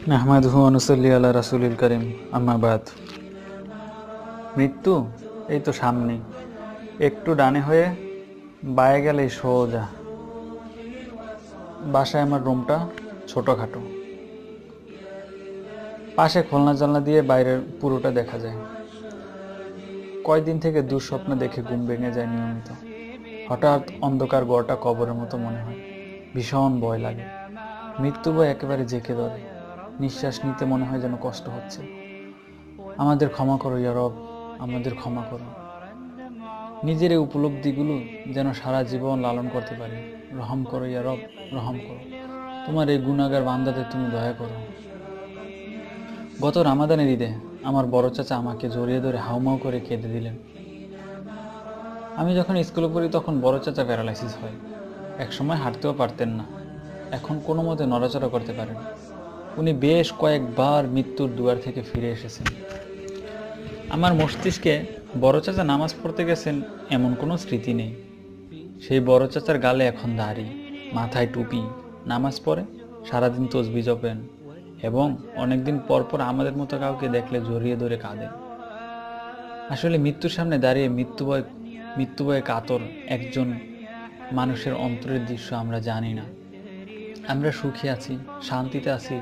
নাহমাদুহু ওয়া নুসাল্লি আলা রাসূলিল কারীম আম্মা বাদ। মৃত্যু এই তো সামনে, একটু ডানে হয়ে বায়ে গেলেই সোজা। বাসায় আমার রুমটা ছোটোখাটো, পাশে খোলনা জানলা দিয়ে বাইরের পুরোটা দেখা যায়। কয়দিন থেকে দুঃস্বপ্ন দেখে ঘুম ভেঙে যায় নিয়মিত। হঠাৎ অন্ধকার ঘরটা কবরের মতো মনে হয়, ভীষণ ভয় লাগে। মৃত্যু ভয় একেবারে জেঁকে ধরে, নিঃশ্বাস নিতে মনে হয় যেন কষ্ট হচ্ছে। আমাদের ক্ষমা করো ইয়া রব, আমাদের ক্ষমা করো। নিজের এই উপলব্ধিগুলো যেন সারা জীবন লালন করতে পারি। রহম করো ইয়া রব, রহম করো। তোমার এই গুনাহগার বান্দাদের তুমি দয়া করো। গত রামাদানের ঈদে আমার বড় চাচা আমাকে জড়িয়ে ধরে হাউমাউ করে কেঁদে দিলেন। আমি যখন স্কুলে পড়ি তখন বড় চাচা প্যারালাইসিস হয়, একসময় হাঁটতেও পারতেন না, এখন কোনো মতে নড়াচড়া করতে পারেন। উনি বেশ কয়েকবার মৃত্যুর দুয়ার থেকে ফিরে এসেছেন। আমার মস্তিষ্কে বড় চাচা নামাজ পড়তে গেছেন এমন কোনো স্মৃতি নেই। সেই বড় চাচার গালে এখন দাড়ি, মাথায় টুপি, নামাজ পড়ে, সারাদিন তসবিহ জপেন এবং অনেকদিন পর পর আমাদের মতো কাউকে দেখলে জড়িয়ে ধরে কাঁদেন। আসলে মৃত্যুর সামনে দাঁড়িয়ে মৃত্যু ভয়ে কাতর একজন মানুষের অন্তরের দৃশ্য আমরা জানি না। আমরা সুখে আছি, শান্তিতে আছি,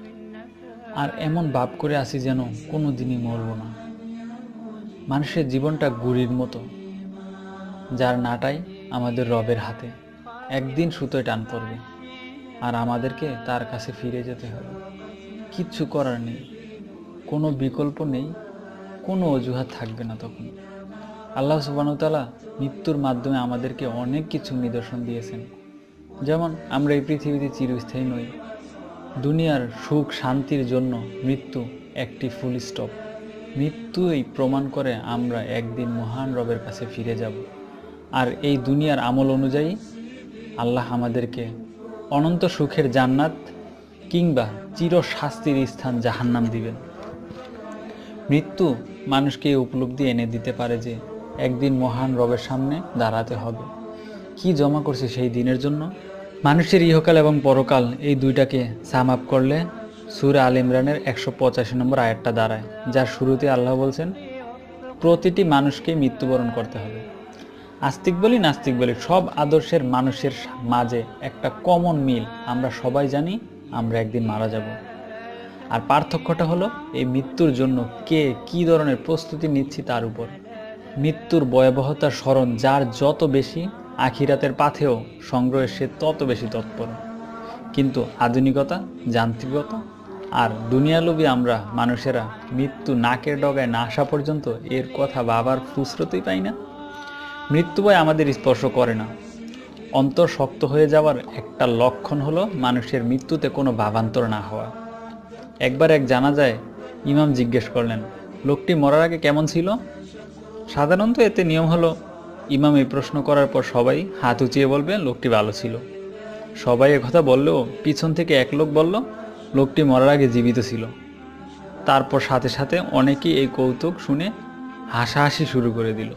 আর এমন ভাব করে আছি যেন কোনো দিনই মরব না। মানুষের জীবনটা গুড়ির মতো, যার নাটাই আমাদের রবের হাতে। একদিন সুতোয় টান পড়বে আর আমাদেরকে তার কাছে ফিরে যেতে হবে। কিচ্ছু করার নেই, কোনো বিকল্প নেই, কোনো অজুহাত থাকবে না তখন। আল্লাহ সুবহানাহু ওয়া তাআলা মৃত্যুর মাধ্যমে আমাদেরকে অনেক কিছু নিদর্শন দিয়েছেন। যেমন আমরা এই পৃথিবীতে চিরস্থায়ী নই। দুনিয়ার সুখ শান্তির জন্য মৃত্যু একটি ফুল স্টপ। মৃত্যুই প্রমাণ করে আমরা একদিন মহান রবের কাছে ফিরে যাব। আর এই দুনিয়ার আমল অনুযায়ী আল্লাহ আমাদেরকে অনন্ত সুখের জান্নাত কিংবা চির শাস্তির স্থান জাহান্নাম দিবেন। মৃত্যু মানুষকে এই উপলব্ধি এনে দিতে পারে যে একদিন মহান রবের সামনে দাঁড়াতে হবে। কি জমা করছে সেই দিনের জন্য? মানুষের ইহকাল এবং পরকাল এই দুইটাকে সাম আপ করলে সূরা আল ইমরানের 185 নম্বর আয়াতটা দাঁড়ায়, যার শুরুতে আল্লাহ বলছেন প্রতিটি মানুষকে মৃত্যুবরণ করতে হবে। আস্তিক বলি নাস্তিক বলি, সব আদর্শের মানুষের মাঝে একটা কমন মিল, আমরা সবাই জানি আমরা একদিন মারা যাব। আর পার্থক্যটা হলো এই মৃত্যুর জন্য কে কী ধরনের প্রস্তুতি নিচ্ছি তার উপর। মৃত্যুর ভয়াবহতার স্মরণ যার যত বেশি, আখিরাতের পাথেও সংগ্রহে সে তত বেশি তৎপর। কিন্তু আধুনিকতা, যান্ত্রিকতা আর দুনিয়ালোভী আমরা মানুষেরা মৃত্যু নাকের ডগায় না আসা পর্যন্ত এর কথা ভাবার ফুসরতই পাই না। মৃত্যু ভয় আমাদের স্পর্শ করে না। অন্তর শক্ত হয়ে যাওয়ার একটা লক্ষণ হলো মানুষের মৃত্যুতে কোনো ভাবান্তর না হওয়া। একবার এক জানাজায় ইমাম জিজ্ঞেস করলেন, লোকটি মরার আগে কেমন ছিল? সাধারণত এতে নিয়ম হলো ইমাম এই প্রশ্ন করার পর সবাই হাত উঁচিয়ে বলবে লোকটি ভালো ছিল। সবাই একথা বললেও পিছন থেকে এক লোক বলল লোকটি মরার আগে জীবিত ছিল। তারপর সাথে সাথে অনেকেই এই কৌতুক শুনে হাসাহাসি শুরু করে দিল।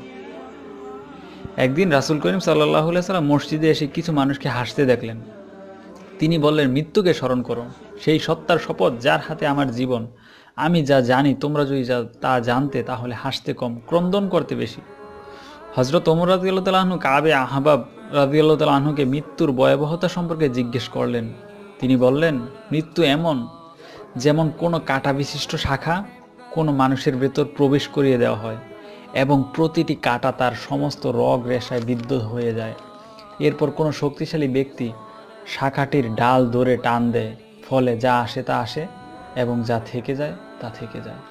একদিন রাসূল করিম সাল্লাল্লাহু আলাইহি সাল্লাম মসজিদে এসে কিছু মানুষকে হাসতে দেখলেন। তিনি বললেন, মৃত্যুকে স্মরণ করো, সেই সত্তার শপথ যার হাতে আমার জীবন। আমি যা জানি তোমরা যদি তা জানতে তাহলে হাসতে কম, ক্রন্দন করতে বেশি। হযরত ওমর রাদিয়াল্লাহু তাআলা আনহু কাবে আহবাব রাদিয়াল্লাহু তাআলা আনহুকে মৃত্যুর ভয়াবহতা সম্পর্কে জিজ্ঞেস করলেন। তিনি বললেন, মৃত্যু এমন যেমন কোনো কাঁটা বিশিষ্ট শাখা কোনো মানুষের ভেতর প্রবেশ করিয়ে দেওয়া হয় এবং প্রতিটি কাঁটা তার সমস্ত রগ রেশায় বিদ্ধ হয়ে যায়। এরপর কোনো শক্তিশালী ব্যক্তি শাখাটির ডাল ধরে টান দেয়, ফলে যা আসে তা আসে এবং যা থেকে যায় তা থেকে যায়।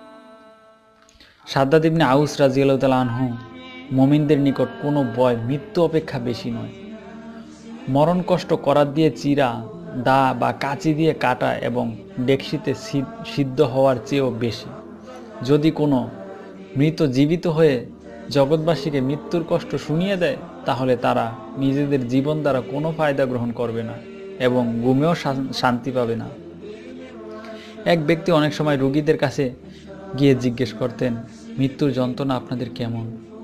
শাদ্দাদ ইবনে আউস রাদিয়াল্লাহু তাআলা আনহু, মুমিনদের নিকট কোনো ভয় মৃত্যু অপেক্ষা বেশি নয়। মরণ কষ্ট করার দিয়ে চিরা, দা বা কাঁচি দিয়ে কাটা এবং ডেকসিতে সিদ্ধ হওয়ার চেয়েও বেশি। যদি কোনো মৃত জীবিত হয়ে জগৎবাসীকে মৃত্যুর কষ্ট শুনিয়ে দেয় তাহলে তারা নিজেদের জীবন দ্বারা কোনো ফায়দা গ্রহণ করবে না এবং ঘুমেও শান্তি পাবে না। এক ব্যক্তি অনেক সময় রোগীদের কাছে গিয়ে জিজ্ঞেস করতেন, মৃত্যুর যন্ত্রণা আপনাদের কেমন?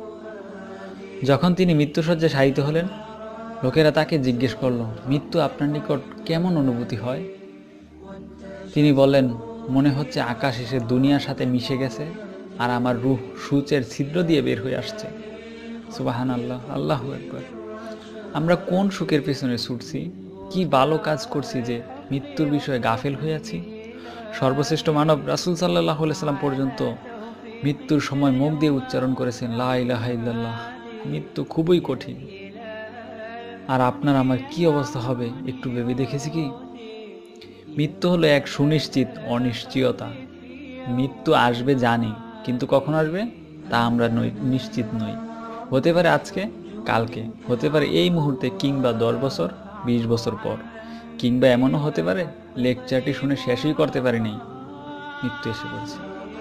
যখন তিনি মৃত্যুশয্যায় শায়িত হলেন, লোকেরা তাকে জিজ্ঞেস করল, মৃত্যু আপনার নিকট কেমন অনুভূতি হয়? তিনি বলেন, মনে হচ্ছে আকাশ এসে দুনিয়ার সাথে মিশে গেছে আর আমার রূহ সূচের ছিদ্র দিয়ে বের হয়ে আসছে। সুবহানাল্লাহ, আল্লাহু আকবার। আমরা কোন সুখের পেছনে ছুটছি, কি ভালো কাজ করছি যে মৃত্যুর বিষয়ে গাফেল হয়ে আছি? সর্বশ্রেষ্ঠ মানব রাসূল সাল্লাল্লাহু আলাইহি সাল্লাম পর্যন্ত মৃত্যুর সময় মুখ দিয়ে উচ্চারণ করেছেন, লা ইলাহা ইল্লাল্লাহ। মৃত্যু খুবই কঠিন। আর আপনার আমার কি অবস্থা হবে একটু ভেবে দেখেছি কি? মৃত্যু হলো এক সুনিশ্চিত অনিশ্চয়তা। মৃত্যু আসবে জানি, কিন্তু কখন আসবে তা আমরা নিশ্চিত নই। হতে পারে আজকে, কালকে, হতে পারে এই মুহূর্তে, কিংবা 10 বছর 20 বছর পর, কিংবা এমনও হতে পারে লেকচারটি শুনে শেষই করতে পারিনি, মৃত্যু এসে পড়ছে।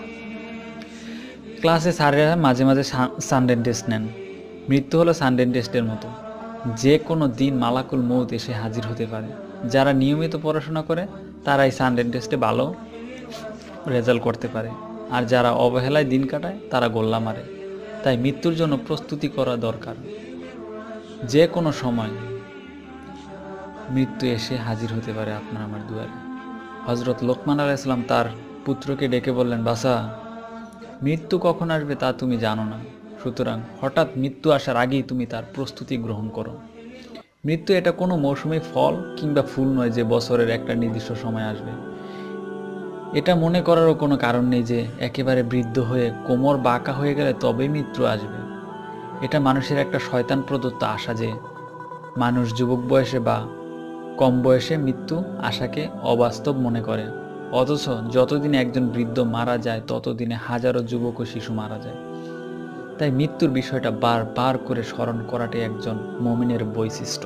ক্লাসে স্যারেরা মাঝে মাঝে সানডে টেস্ট নেন। মৃত্যু হলো সানডে টেস্টের মতো, যে কোনো দিন মালাকুল মৌত এসে হাজির হতে পারে। যারা নিয়মিত পড়াশোনা করে তারাই সানডে টেস্টে ভালো রেজাল্ট করতে পারে, আর যারা অবহেলায় দিন কাটায় তারা গোল্লা মারে। তাই মৃত্যুর জন্য প্রস্তুতি করা দরকার। যে কোনো সময় মৃত্যু এসে হাজির হতে পারে আপনার আমার দুয়ারে। হযরত লোকমান আলাইহিস সালাম তার পুত্রকে ডেকে বললেন, বাছা, মৃত্যু কখন আসবে তা তুমি জানো না, সুতরাং হঠাৎ মৃত্যু আসার আগেই তুমি তার প্রস্তুতি গ্রহণ করো। মৃত্যু এটা কোনো মৌসুমি ফল কিংবা ফুল নয় যে বছরের একটা নির্দিষ্ট সময় আসবে। এটা মনে করারও কোনো কারণ নেই যে একেবারে বৃদ্ধ হয়ে কোমর বাঁকা হয়ে গেলে তবেই মৃত্যু আসবে। এটা মানুষের একটা শয়তান প্রদত্ত আশা যে মানুষ যুবক বয়সে বা কম বয়সে মৃত্যু আশাকে অবাস্তব মনে করে। অথচ যতদিন একজন বৃদ্ধ মারা যায় ততদিনে হাজারো যুবক ও শিশু মারা যায়। তাই মৃত্যুর বিষয়টা বারবার করে স্মরণ করাটাই একজন মুমিনের বৈশিষ্ট্য।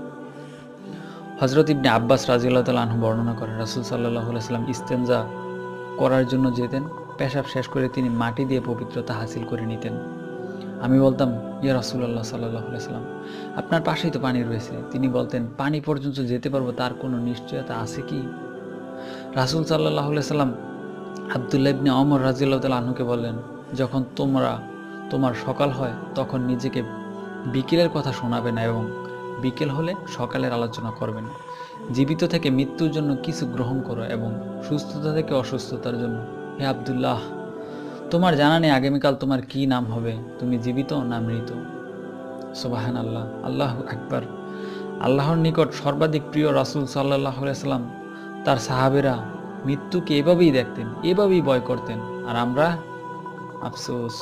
হযরত ইবনে আব্বাস রাদিয়াল্লাহু তাআলা আনহু বর্ণনা করেন, রাসূল সাল্লাল্লাহু আলাইহি ওয়াসাল্লাম ইস্তেনজা করার জন্য যেতেন। পেশাব শেষ করে তিনি মাটি দিয়ে পবিত্রতা হাসিল করে নিতেন। আমি বলতাম, ইয়া রাসূলুল্লাহ সাল্লাল্লাহু আলাইহি ওয়াসাল্লাম, আপনার পাশেই তো পানি রয়েছে। তিনি বলতেন, পানি পর্যন্ত যেতে পারবো তার কোনো নিশ্চয়তা আছে কি? রাসূল সাল্লাল্লাহু আলাইহি ওয়াসাল্লাম আব্দুল্লাহ ইবনে ওমর রাদিয়াল্লাহু তাআলা আনহুকে বললেন, যখন তোমার সকাল হয় তখন নিজেকে বিকেলের কথা শোনাবে না এবং বিকেল হলে সকালের আলোচনা করবে না। জীবিত থেকে মৃত্যুর জন্য কিছু গ্রহণ করো এবং সুস্থতা থেকে অসুস্থতার জন্য। হে আব্দুল্লাহ, তোমার জানা নেই আগামীকাল তোমার কি নাম হবে, তুমি জীবিত না মৃত। সুবহানাল্লাহ, আল্লাহু আকবার। আল্লাহর নিকট সর্বাধিক প্রিয় রাসূল সাল্লাল্লাহু আলাইহি সাল্লাম তার সাহাবেরা মৃত্যুকে এভাবেই দেখতেন, এভাবেই ভয় করতেন। আর আমরা আফসোস।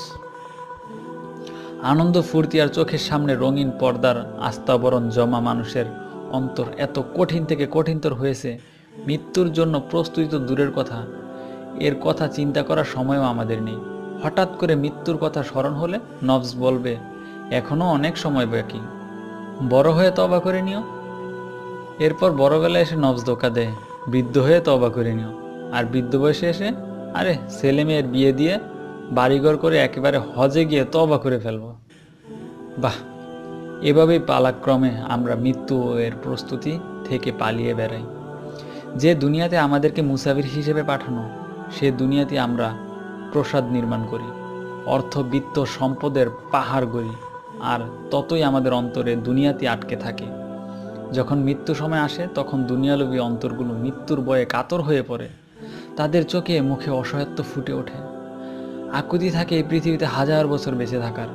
আনন্দ ফুর্তি আর চোখের সামনে রঙিন পর্দার আস্তাবরণ জমা মানুষের অন্তর এত কঠিন থেকে কঠিনতর হয়েছে, মৃত্যুর জন্য প্রস্তুতি তো দূরের কথা, এর কথা চিন্তা করার সময়ও আমাদের নেই। হঠাৎ করে মৃত্যুর কথা স্মরণ হলে নফস বলবে, এখনো অনেক সময় বাকি, বড় হয়ে তওবা করে নিও। এরপর বড়বেলায় এসে নফস ধোঁকা দেয়, বৃদ্ধ হয়ে তওবা করে নিও। আর বৃদ্ধ বয়সে এসে আরে ছেলে মেয়ের বিয়ে দিয়ে বাড়িঘর করে একেবারে হজে গিয়ে তওবা করে ফেলবো। বাহ, এভাবেই পালাক্রমে আমরা মৃত্যু এর প্রস্তুতি থেকে পালিয়ে বেড়াই। যে দুনিয়াতে আমাদেরকে মুসাফির হিসেবে পাঠানো, সে দুনিয়াতে আমরা প্রসাদ নির্মাণ করি, অর্থ বিত্ত সম্পদের পাহাড় গড়ি, আর ততই আমাদের অন্তরে দুনিয়াতে আটকে থাকে। যখন মৃত্যু সময় আসে তখন দুনিয়ালোভী অন্তরগুলো মৃত্যুর ভয়ে কাতর হয়ে পড়ে, তাদের চোখে মুখে অসহায়ত্ব ফুটে ওঠে, আকুতি থাকে এই পৃথিবীতে 1000 বছর বেঁচে থাকার।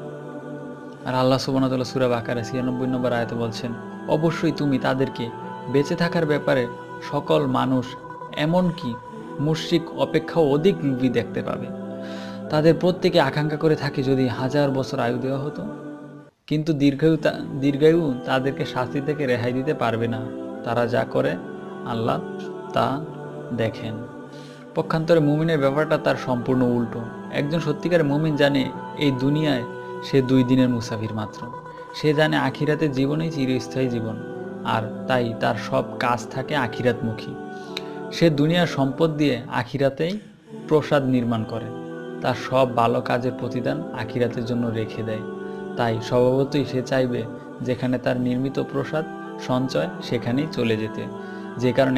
আর আল্লাহ সুবহানাহু ওয়া তাআলা সূরা বাকারা 96 নম্বর আয়াতে বলছেন, অবশ্যই তুমি তাদেরকে বেঁচে থাকার ব্যাপারে সকল মানুষ এমনকি মুশরিক অপেক্ষাও অধিক লোভী দেখতে পাবে। তাদের প্রত্যেকে আকাঙ্ক্ষা করে থাকে যদি 1000 বছর আয়ু দেওয়া হতো, কিন্তু দীর্ঘায়ু তাদেরকে শাস্তি থেকে রেহাই দিতে পারবে না। তারা যা করে আল্লাহ তা দেখেন। পক্ষান্তরে মুমিনের ব্যাপারটা তার সম্পূর্ণ উল্টো। একজন সত্যিকারের মুমিন জানে এই দুনিয়ায় সে 2 দিনের মুসাফির মাত্র। সে জানে আখিরাতের জীবনই চিরস্থায়ী জীবন, আর তাই তার সব কাজ থাকে আখিরাতমুখী। সে দুনিয়ার সম্পদ দিয়ে আখিরাতেই প্রসাদ নির্মাণ করে, তার সব ভালো কাজের প্রতিদান আখিরাতের জন্য রেখে দেয়। তাই স্বভাবতই সে চাইবে যেখানে তার নির্মিত প্রসাদ সঞ্চয় সেখানেই চলে যেতে। যে কারণে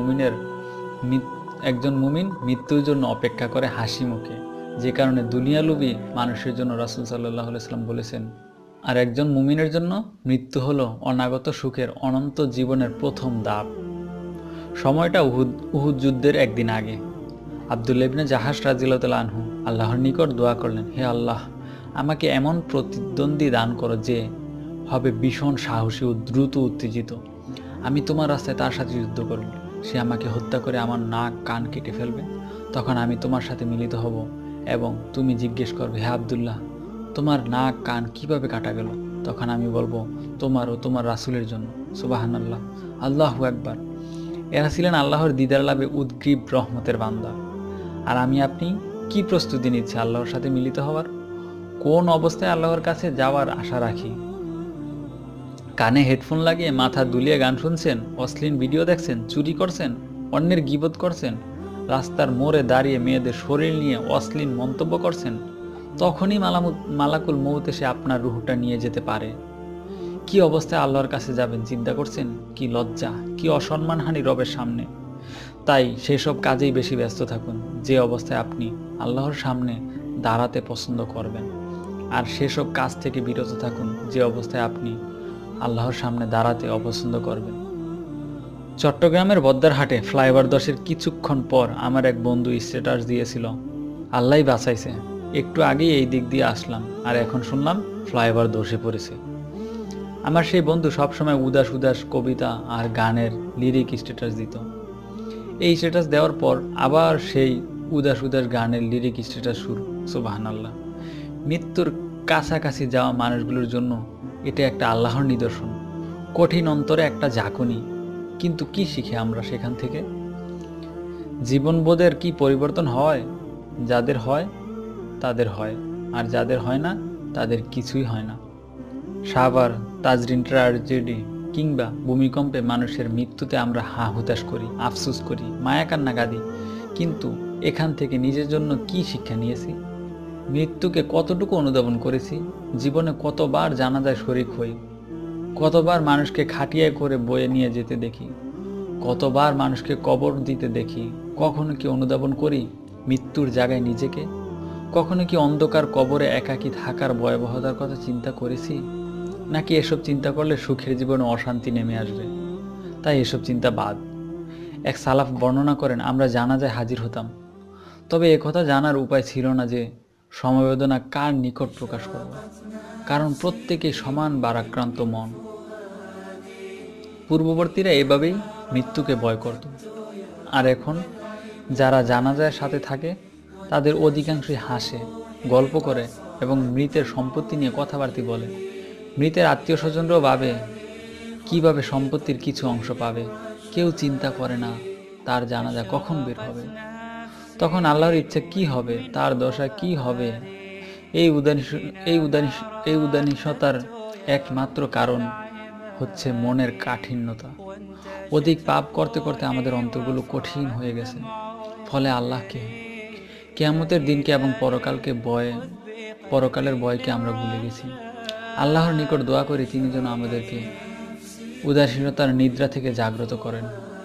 একজন মুমিন মৃত্যুর জন্য অপেক্ষা করে হাসি মুখে। যে কারণে দুনিয়ালোভী মানুষের জন্য রাসূল সাল্লাল্লাহু আলাইহি ওয়াসাল্লাম বলেছেন, আর একজন মুমিনের জন্য মৃত্যু হলো অনাগত সুখের অনন্ত জীবনের প্রথম ধাপ। সময়টা উহুদ যুদ্ধের একদিন আগে। আব্দুল্লাহ ইবনে জাহাশ রাদিয়াল্লাহু তাআলা আনহু আল্লাহর নিকট দোয়া করলেন, হে আল্লাহ, আমাকে এমন প্রতিদ্বন্দ্বী দান করো যে হবে ভীষণ সাহসী ও দ্রুত উত্তেজিত। আমি তোমার রাস্তায় তার সাথে যুদ্ধ করব। সে আমাকে হত্যা করে আমার নাক কান কেটে ফেলবে। তখন আমি তোমার সাথে মিলিত হব এবং তুমি জিজ্ঞেস করবে, হে আব্দুল্লাহ, তোমার নাক কান কিভাবে কাটা গেল? তখন আমি বলবো, তোমার ও তোমার রাসূলের জন্য। সুবহানাল্লাহ, আল্লাহু আকবার। এরা ছিলেন আল্লাহর দিদার লাভে উদ্গ্রীব রহমতের বান্দা। আর আমি আপনি কি প্রস্তুতি নিচ্ছি আল্লাহর সাথে মিলিত হওয়ার? কোন অবস্থায় আল্লাহর কাছে যাওয়ার আশা রাখি? কানে হেডফোন লাগিয়ে মাথা দুলিয়ে গান শুনছেন, অশ্লীল ভিডিও দেখছেন, চুরি করছেন, অন্যের গীবত করছেন, রাস্তার মোড়ে দাঁড়িয়ে মেয়েদের শরীর নিয়ে অশ্লীল মন্তব্য করছেন, তখনই মালাকুল মউত এসে আপনার রুহটা নিয়ে যেতে পারে। কি অবস্থায় আল্লাহর কাছে যাবেন চিন্তা করছেন? কি লজ্জা, কি অসম্মানহানি রবের সামনে। তাই সেসব কাজেই বেশি ব্যস্ত থাকুন যে অবস্থায় আপনি আল্লাহর সামনে দাঁড়াতে পছন্দ করবেন, আর সেসব কাজ থেকে বিরত থাকুন যে অবস্থায় আপনি আল্লাহর সামনে দাঁড়াতে অপছন্দ করবেন। চট্টগ্রামের বদ্দারহাটে ফ্লাইওভার 10-এর কিছুক্ষণ পর আমার এক বন্ধু স্ট্যাটাস দিয়েছিল, আল্লাহই বাঁচাইছে, একটু আগেই এই দিক দিয়ে আসলাম আর এখন শুনলাম ফ্লাইওভার 10-এ পড়েছে। আমার সেই বন্ধু সবসময় উদাস উদাস কবিতা আর গানের লিরিক স্ট্যাটাস দিত। এই স্ট্যাটাস দেওয়ার পর আবার সেই উদাস উদাস গানের লিরিক স্ট্যাটাস শুরু। সুবহানাল্লাহ। মৃত্যুর কাছাকাছি যাওয়া মানুষগুলোর জন্য এটা একটা আল্লাহর নিদর্শন, কঠিন অন্তরে একটা ঝাঁকুনি। কিন্তু কি শিখে আমরা সেখান থেকে? জীবনবোধের কি পরিবর্তন হয়? যাদের হয় তাদের হয়, আর যাদের হয় না তাদের কিছুই হয় না। সাভার, তাজরিন ট্র্যাজেডি কিংবা ভূমিকম্পে মানুষের মৃত্যুতে আমরা হা হুতাশ করি, আফসোস করি, মায়া কান্না কাঁদি, কিন্তু এখান থেকে নিজের জন্য কি শিক্ষা নিয়েছি? মৃত্যুকে কতটুকু অনুধাবন করেছি? জীবনে কতবার জানাজায় শরীক হই, কতবার মানুষকে খাটিয়ে করে বয়ে নিয়ে যেতে দেখি, কতবার মানুষকে কবর দিতে দেখি। কখনো কি অনুধাবন করি মৃত্যুর জায়গায় নিজেকে? কখনো কি অন্ধকার কবরে একাকী থাকার ভয়াবহতার কথা চিন্তা করেছি? নাকি এসব চিন্তা করলে সুখের জীবনে অশান্তি নেমে আসবে, তাই এসব চিন্তা বাদ। এক সালাফ বর্ণনা করেন, আমরা জানাজায় হাজির হতাম, তবে একথা জানার উপায় ছিল না যে সমবেদনা কার নিকট প্রকাশ করব, কারণ প্রত্যেকেই সমান ভারাক্রান্ত মন। পূর্ববর্তীরা এভাবেই মৃত্যুকে ভয় করত, আর এখন যারা জানাজার সাথে থাকে তাদের অধিকাংশই হাসে, গল্প করে এবং মৃতের সম্পত্তি নিয়ে কথাবার্তা বলে। মৃতের আত্মীয় স্বজনরাও ভাবে কিভাবে সম্পত্তির কিছু অংশ পাবে। কেউ চিন্তা করে না তার জানাজা কখন বের হবে, তখন আল্লাহর ইচ্ছা কি হবে, তার দশা কি হবে। এই উদাসীনতার একমাত্র কারণ হচ্ছে মনের কাঠিন্যতা। অধিক পাপ করতে করতে আমাদের অন্তরগুলো কঠিন হয়ে গেছে। ফলে আল্লাহকে, কিয়ামতের দিনকে এবং পরকালের ভয়কে আমরা ভুলে গেছি। আল্লাহর নিকট দোয়া করি তিনি যেন আমাদেরকে উদাসীনতার নিদ্রা থেকে জাগ্রত করেন।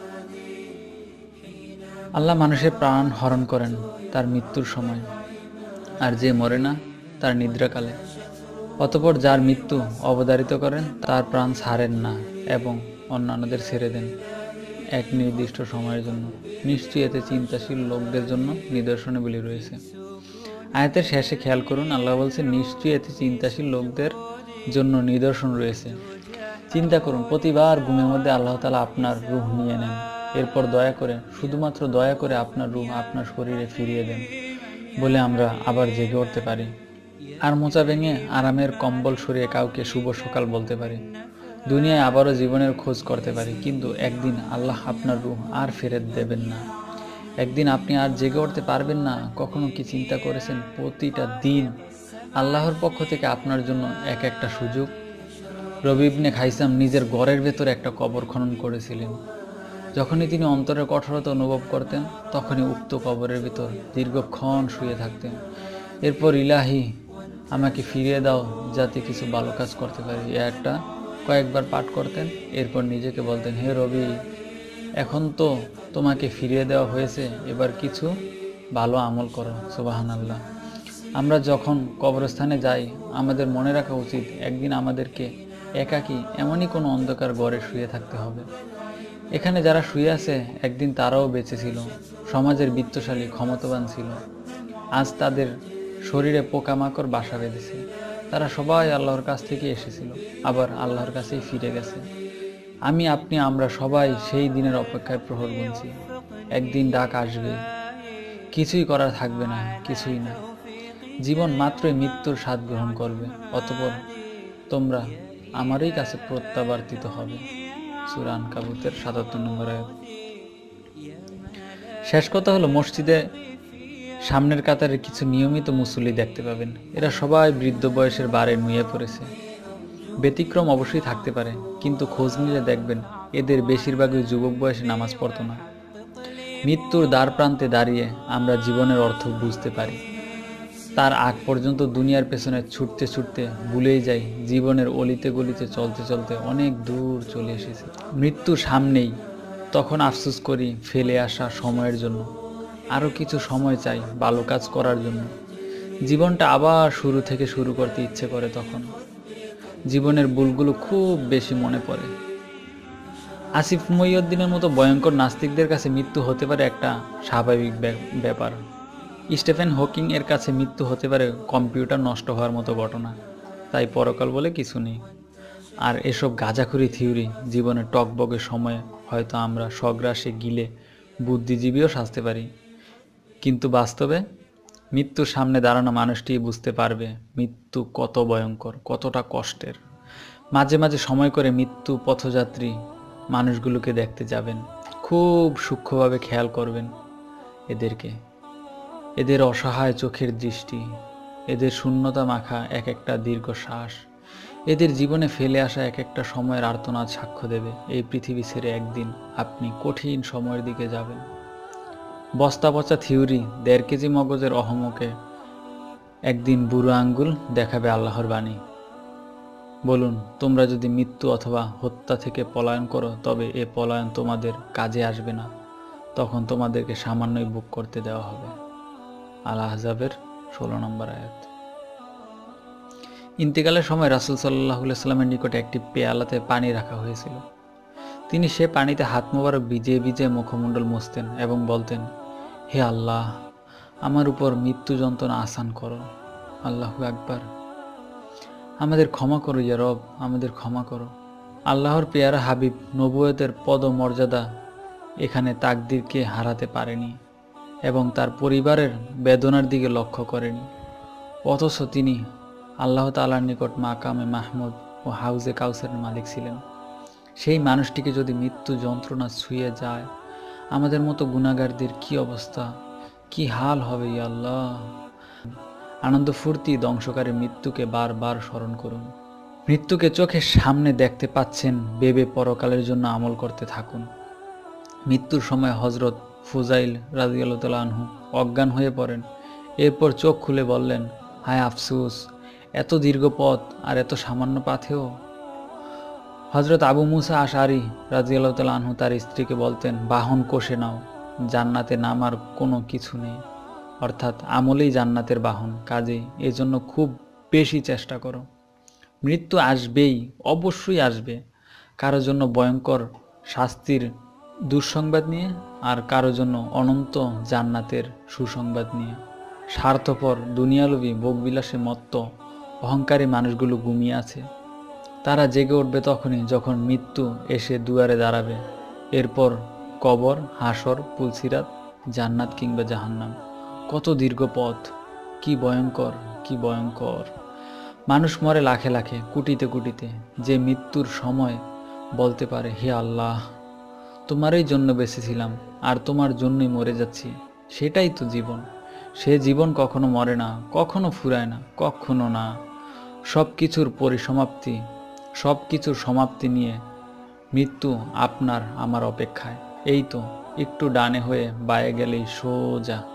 আল্লাহ মানুষের প্রাণ হরণ করেন তার মৃত্যুর সময়, আর যে মরে না তার নিদ্রাকালে। অতঃপর যার মৃত্যু অবধারিত করেন তার প্রাণ ছাড়েন না এবং অন্যান্যদের ছেড়ে দেন এক নির্দিষ্ট সময়ের জন্য। নিশ্চয়ই এতে চিন্তাশীল লোকদের জন্য নিদর্শনাবলী রয়েছে। আয়াতের শেষে খেয়াল করুন, আল্লাহ বলছেন নিশ্চয়ই এতে চিন্তাশীল লোকদের জন্য নিদর্শন রয়েছে। চিন্তা করুন, প্রতিবার ঘুমের মধ্যে আল্লাহ তাআলা আপনার রূহ নিয়ে নেন, এরপর শুধুমাত্র দয়া করে আপনার রূহ আপনার শরীরে ফিরিয়ে দেন বলে আমরা আবার জেগে উঠতে পারি, আর মোচা ভেঙে আরামের কম্বল সরিয়ে কাউকে শুভ সকাল বলতে পারি, দুনিয়ায় আবারও জীবনের খোঁজ করতে পারি। কিন্তু একদিন আল্লাহ আপনার রূহ আর ফেরত দেবেন না, একদিন আপনি আর জেগে উঠতে পারবেন না। কখনো কি চিন্তা করেছেন প্রতিটা দিন আল্লাহর পক্ষ থেকে আপনার জন্য এক একটা সুযোগ? রবি ইবনে খাইসাম নিজের ঘরের ভেতরে একটা কবর খনন করেছিলেন। যখনই তিনি অন্তরের কঠোরতা অনুভব করতেন তখনই উক্ত কবরের ভিতর দীর্ঘক্ষণ শুয়ে থাকতেন। এরপর ইলাহি আমাকে ফিরিয়ে দাও যাতে কিছু ভালো কাজ করতে পারি একটা কয়েকবার পাঠ করতেন। এরপর নিজেকে বলতেন, হে রবি, এখন তো তোমাকে ফিরিয়ে দেওয়া হয়েছে, এবার কিছু ভালো আমল করো। সুবহানাল্লাহ। আমরা যখন কবরস্থানে যাই আমাদের মনে রাখা উচিত একদিন আমাদেরকে একাকী এমনই কোনো অন্ধকার ঘরে শুয়ে থাকতে হবে। এখানে যারা শুয়ে আছে একদিন তারাও বেঁচে ছিল, সমাজের বিত্তশালী ক্ষমতাবান ছিল। আজ তাদের শরীরে পোকামাকড় বাসা বেঁধেছে। তারা সবাই আল্লাহর কাছ থেকে এসেছিল, আবার আল্লাহর কাছেই ফিরে গেছে। আমি, আপনি, আমরা সবাই সেই দিনের অপেক্ষায় প্রহর গুনছি। একদিন ডাক আসবে, কিছুই করার থাকবে না, কিছুই না। জীবন মাত্রই মৃত্যুর স্বাদ গ্রহণ করবে, অতঃপর তোমরা আমারই কাছে প্রত্যাবর্তিত হবে। সূরা আনকাবুতের ৭৭ নম্বর আয়াত। শেষ কথা হলো, মসজিদে সামনের কাতারে কিছু নিয়মিত মুসল্লি দেখতে পাবেন। এরা সবাই বৃদ্ধ বয়সের বারে নুয়ে পড়েছে। ব্যতিক্রম অবশ্যই থাকতে পারে, কিন্তু খোঁজ নিলে দেখবেন এদের বেশিরভাগই যুবক বয়সে নামাজ পড়তো না। মৃত্যুর দ্বার প্রান্তে দাঁড়িয়ে আমরা জীবনের অর্থ বুঝতে পারি। তার আগ পর্যন্ত দুনিয়ার পেছনে ছুটতে ছুটতে ভুলেই যাই জীবনের অলিতে গলিতে চলতে চলতে অনেক দূর চলে এসেছে। মৃত্যু সামনেই, তখন আফসোস করি ফেলে আসা সময়ের জন্য। আরও কিছু সময় চাই ভালো কাজ করার জন্য। জীবনটা আবার শুরু থেকে শুরু করতে ইচ্ছে করে। তখন জীবনের ভুলগুলো খুব বেশি মনে পড়ে। আসিফ মহিউদ্দিনের মতো ভয়ঙ্কর নাস্তিকদের কাছে মৃত্যু হতে পারে একটা স্বাভাবিক ব্যাপার। স্টিফেন হকিং এর কাছে মৃত্যু হতে পারে কম্পিউটার নষ্ট হওয়ার মতো ঘটনা। তাই পরকাল বলে কিছু নেই। আর এসব গাঁজাখুরি থিওরি জীবনের টকবগের সময়ে হয়তো আমরা সগ্রাসে গিলে বুদ্ধিজীবীও সাজতে পারি, কিন্তু বাস্তবে মৃত্যুর সামনে দাঁড়ানো মানুষটি বুঝতে পারবে মৃত্যু কত ভয়ঙ্কর, কতটা কষ্টের। মাঝে মাঝে সময় করে মৃত্যু পথযাত্রী মানুষগুলোকে দেখতে যাবেন, খুব সূক্ষ্মভাবে খেয়াল করবেন এদেরকে, এদের অসহায় চোখের দৃষ্টি, এদের শূন্যতা মাখা এক একটা দীর্ঘ শ্বাস, এদের জীবনে ফেলে আসা এক একটা সময়ের আর্তনাদ সাক্ষ্য দেবে এই পৃথিবী ছেড়ে একদিন আপনি কঠিন সময়ের দিকে যাবেন। বস্তা পচা থিওরি, ১.৫ কেজি মগজের অহমকে একদিন বুড়ো আঙ্গুল দেখাবে আল্লাহর বাণী। বলুন, তোমরা যদি মৃত্যু অথবা হত্যা থেকে পলায়ন করো, তবে এ পলায়ন তোমাদের কাজে আসবে না। তখন তোমাদেরকে সামান্যই বুক করতে দেওয়া হবে। আল আহজাবের ১৬ নম্বর আয়াত। ইন্তেকালের সময় রাসূল সাল্লাল্লাহু আলাইহি ওয়াসাল্লামের নিকটে একটি পেয়ালাতে পানি রাখা হয়েছিল। তিনি সে পানিতে হাত মোবারক ভিজিয়ে ভিজিয়ে মুখমণ্ডল মুছতেন এবং বলতেন, হে আল্লাহ, আমার উপর মৃত্যু যন্ত্রণা আসান করো। আল্লাহু আকবার। আমাদের ক্ষমা করো ইয়া রব, আমাদের ক্ষমা করো। আল্লাহর পেয়ারা হাবিব নবুয়তের পদমর্যাদা এখানে তাকদীরকে হারাতে পারেনি এবং তার পরিবারের বেদনার দিকে লক্ষ্য করেনি। অথচ তিনি আল্লাহ তাআলার নিকট মাকামে মাহমুদ ও হাউজে কাউসারের মালিক ছিলেন। সেই মানুষটিকে যদি মৃত্যু যন্ত্রণা ছুঁয়ে যায়, আমাদের মতো গুনাহগারদের কি অবস্থা, কি হাল হবে ইয়া আল্লাহ। আনন্দ ফুর্তি ধ্বংসকারী মৃত্যুকে বারবার স্মরণ করুন। মৃত্যুকে চোখের সামনে দেখতে পাচ্ছেন ভেবে পরকালের জন্য আমল করতে থাকুন। মৃত্যুর সময় হযরত ফুজাইল রাদিয়াল্লাহু তাআলা আনহু অজ্ঞান হয়ে পড়েন। এরপর চোখ খুলে বললেন, হায় আফসোস, এত দীর্ঘ পথ আর এত সামান্য পাথেও। হযরত আবু মুসা আশআরী রাদিয়াল্লাহু তাআলা আনহু তার স্ত্রীকে বলতেন, বাহন কষে নাও, জান্নাতে নামার কোনো কিছু নেই। অর্থাৎ আমলেই জান্নাতের বাহন, কাজেই এজন্য খুব বেশি চেষ্টা করো। মৃত্যু আসবেই, অবশ্যই আসবে, কারো জন্য ভয়ঙ্কর শাস্তির দুঃসংবাদ নিয়ে, আর কারো জন্য অনন্ত জান্নাতের সুসংবাদ নিয়ে। স্বার্থপর দুনিয়ালোভী ভোগবিলাসে মত্ত অহংকারী মানুষগুলো ঘুমিয়ে আছে। তারা জেগে উঠবে তখনই যখন মৃত্যু এসে দুয়ারে দাঁড়াবে। এরপর কবর, হাসর, পুলসিরাত, জান্নাত কিংবা জাহান্নাম। কত দীর্ঘ পথ, কি ভয়ঙ্কর, কি ভয়ঙ্কর। মানুষ মরে লাখে লাখে, কোটিতে কোটিতে। যে মৃত্যুর সময় বলতে পারে, হে আল্লাহ, তোমারই জন্য বেঁচেছিলাম আর তোমার জন্যই মরে যাচ্ছি, সেটাই তো জীবন। সে জীবন কখনো মরে না, কখনো ফুরায় না, কখনো না। সব কিছুর পরিসমাপ্তি, সব কিছুর সমাপ্তি নিয়ে মৃত্যু আপনার আমার অপেক্ষায়। এই তো একটু ডানে হয়ে বায়ে গেলেই সোজা